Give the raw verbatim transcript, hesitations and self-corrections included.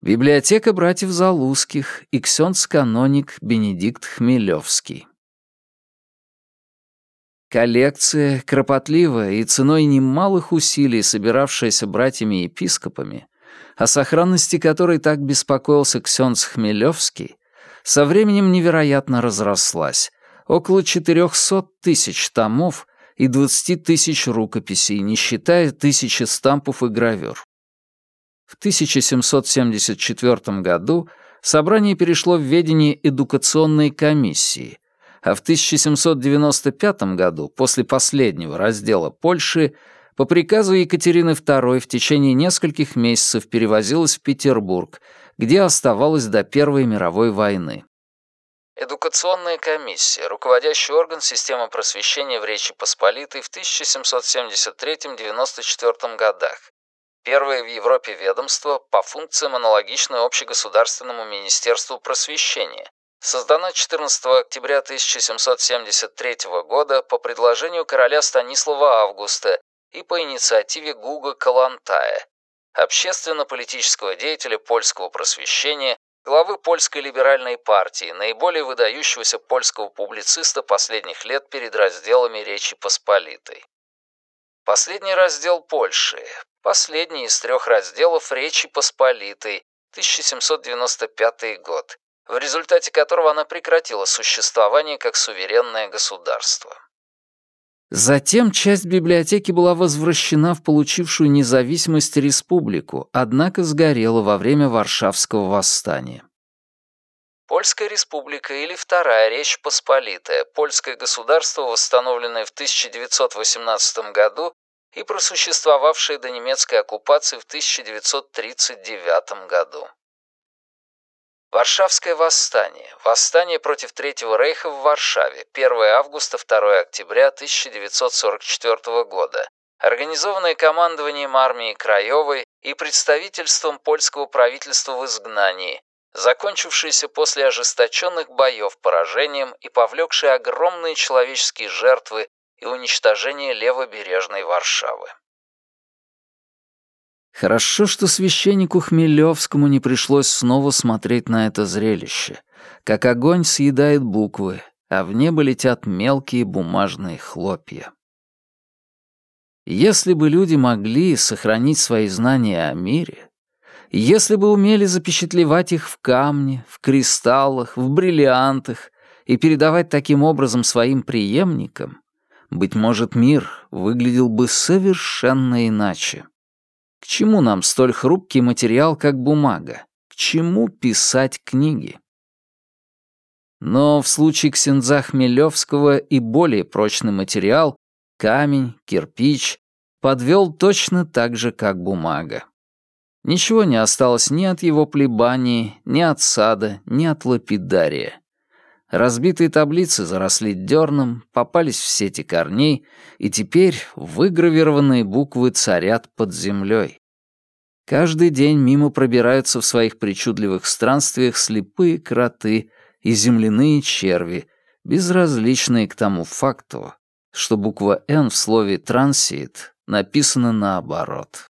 Библиотека братьев Залузских и ксёндз-каноник Бенедикт Хмелевский. Коллекция, кропотливая и ценой немалых усилий, собиравшаяся братьями-епископами, о сохранности которой так беспокоился ксёндз Хмелевский, со временем невероятно разрослась, около четырехсот тысяч томов и двадцати тысяч рукописей, не считая тысячи стампов и гравюр. В тысяча семьсот семьдесят четвёртом году собрание перешло в ведение эдукационной комиссии, а в тысяча семьсот девяносто пятом году, после последнего раздела Польши, по приказу Екатерины второй в течение нескольких месяцев перевозилось в Петербург, где оставалось до Первой мировой войны. Эдукационная комиссия — руководящий орган системы просвещения в Речи Посполитой в тысяча семьсот семьдесят третьем — девяносто четвёртом годах. Первое в Европе ведомство по функциям аналогичное общегосударственному министерству просвещения. Создана четырнадцатого октября тысяча семьсот семьдесят третьего года по предложению короля Станислава Августа и по инициативе Гуга Калантая, общественно-политического деятеля польского просвещения, главы Польской либеральной партии, наиболее выдающегося польского публициста последних лет перед разделами Речи Посполитой. Последний раздел Польши, последний из трех разделов Речи Посполитой, тысяча семьсот девяносто пятый год, в результате которого она прекратила существование как суверенное государство. Затем часть библиотеки была возвращена в получившую независимость республику, однако сгорела во время Варшавского восстания. Польская республика или Вторая Речь Посполитая, польское государство, восстановленное в тысяча девятьсот восемнадцатом году и просуществовавшее до немецкой оккупации в тысяча девятьсот тридцать девятом году. Варшавское восстание. Восстание против Третьего рейха в Варшаве. первого августа — второго октября тысяча девятьсот сорок четвёртого года. Организованное командованием армии Краевой и представительством польского правительства в изгнании, закончившееся после ожесточенных боев поражением и повлекшее огромные человеческие жертвы и уничтожение левобережной Варшавы. Хорошо, что священнику Хмелевскому не пришлось снова смотреть на это зрелище, как огонь съедает буквы, а в небо летят мелкие бумажные хлопья. Если бы люди могли сохранить свои знания о мире, если бы умели запечатлевать их в камне, в кристаллах, в бриллиантах и передавать таким образом своим преемникам, быть может, мир выглядел бы совершенно иначе. К чему нам столь хрупкий материал, как бумага? К чему писать книги? Но в случае ксендза Хмелевского и более прочный материал — камень, кирпич — подвел точно так же, как бумага. Ничего не осталось ни от его плебании, ни от сада, ни от лапидария. Разбитые таблицы заросли дерном, попались в сети корней, и теперь выгравированные буквы царят под землей. Каждый день мимо пробираются в своих причудливых странствиях слепые кроты и земляные черви, безразличные к тому факту, что буква «Н» в слове «трансит» написана наоборот.